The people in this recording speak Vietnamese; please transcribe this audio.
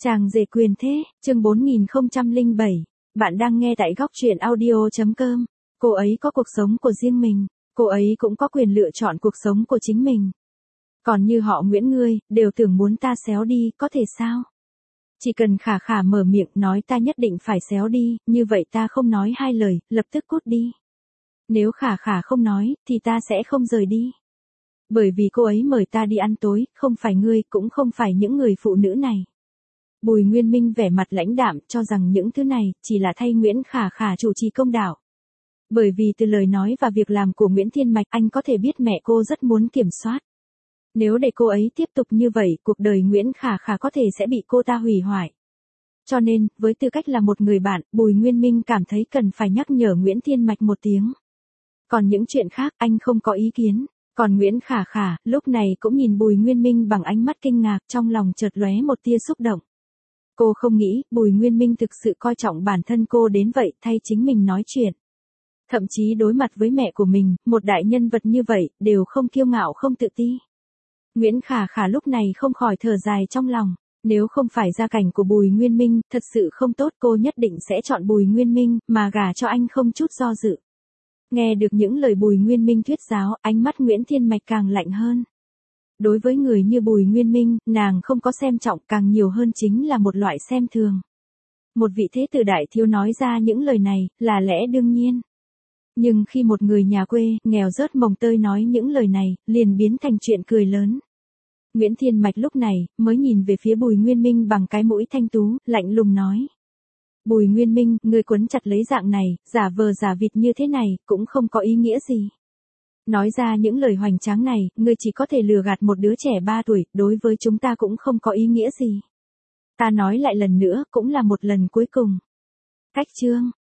Chàng rể quyền thế, chương 4007. Bạn đang nghe tại góc truyện audio.com. Cô ấy có cuộc sống của riêng mình, cô ấy cũng có quyền lựa chọn cuộc sống của chính mình. Còn như họ Nguyễn ngươi, đều tưởng muốn ta xéo đi, có thể sao? Chỉ cần Khả Khả mở miệng nói ta nhất định phải xéo đi, như vậy ta không nói hai lời, lập tức cút đi. Nếu Khả Khả không nói, thì ta sẽ không rời đi. Bởi vì cô ấy mời ta đi ăn tối, không phải ngươi, cũng không phải những người phụ nữ này. Bùi Nguyên Minh vẻ mặt lãnh đạm cho rằng những thứ này chỉ là thay Nguyễn Khả Khả chủ trì công đạo. Bởi vì từ lời nói và việc làm của Nguyễn Thiên Mạch anh có thể biết mẹ cô rất muốn kiểm soát. Nếu để cô ấy tiếp tục như vậy, cuộc đời Nguyễn Khả Khả có thể sẽ bị cô ta hủy hoại. Cho nên, với tư cách là một người bạn, Bùi Nguyên Minh cảm thấy cần phải nhắc nhở Nguyễn Thiên Mạch một tiếng. Còn những chuyện khác anh không có ý kiến. Còn Nguyễn Khả Khả, lúc này cũng nhìn Bùi Nguyên Minh bằng ánh mắt kinh ngạc, trong lòng chợt lóe một tia xúc động. Cô không nghĩ, Bùi Nguyên Minh thực sự coi trọng bản thân cô đến vậy, thay chính mình nói chuyện. Thậm chí đối mặt với mẹ của mình, một đại nhân vật như vậy, đều không kiêu ngạo không tự ti. Nguyễn Khả Khả lúc này không khỏi thở dài trong lòng. Nếu không phải gia cảnh của Bùi Nguyên Minh, thật sự không tốt, cô nhất định sẽ chọn Bùi Nguyên Minh, mà gả cho anh không chút do dự. Nghe được những lời Bùi Nguyên Minh thuyết giáo, ánh mắt Nguyễn Thiên Mạch càng lạnh hơn. Đối với người như Bùi Nguyên Minh, nàng không có xem trọng, càng nhiều hơn chính là một loại xem thường. Một vị thế tử đại thiếu nói ra những lời này, là lẽ đương nhiên. Nhưng khi một người nhà quê, nghèo rớt mồng tơi nói những lời này, liền biến thành chuyện cười lớn. Nguyễn Thiên Mạch lúc này, mới nhìn về phía Bùi Nguyên Minh bằng cái mũi thanh tú, lạnh lùng nói. Bùi Nguyên Minh, ngươi quấn chặt lấy dạng này, giả vờ giả vịt như thế này, cũng không có ý nghĩa gì. Nói ra những lời hoành tráng này, ngươi chỉ có thể lừa gạt một đứa trẻ 3 tuổi, đối với chúng ta cũng không có ý nghĩa gì. Ta nói lại lần nữa, cũng là một lần cuối cùng. Cách chương.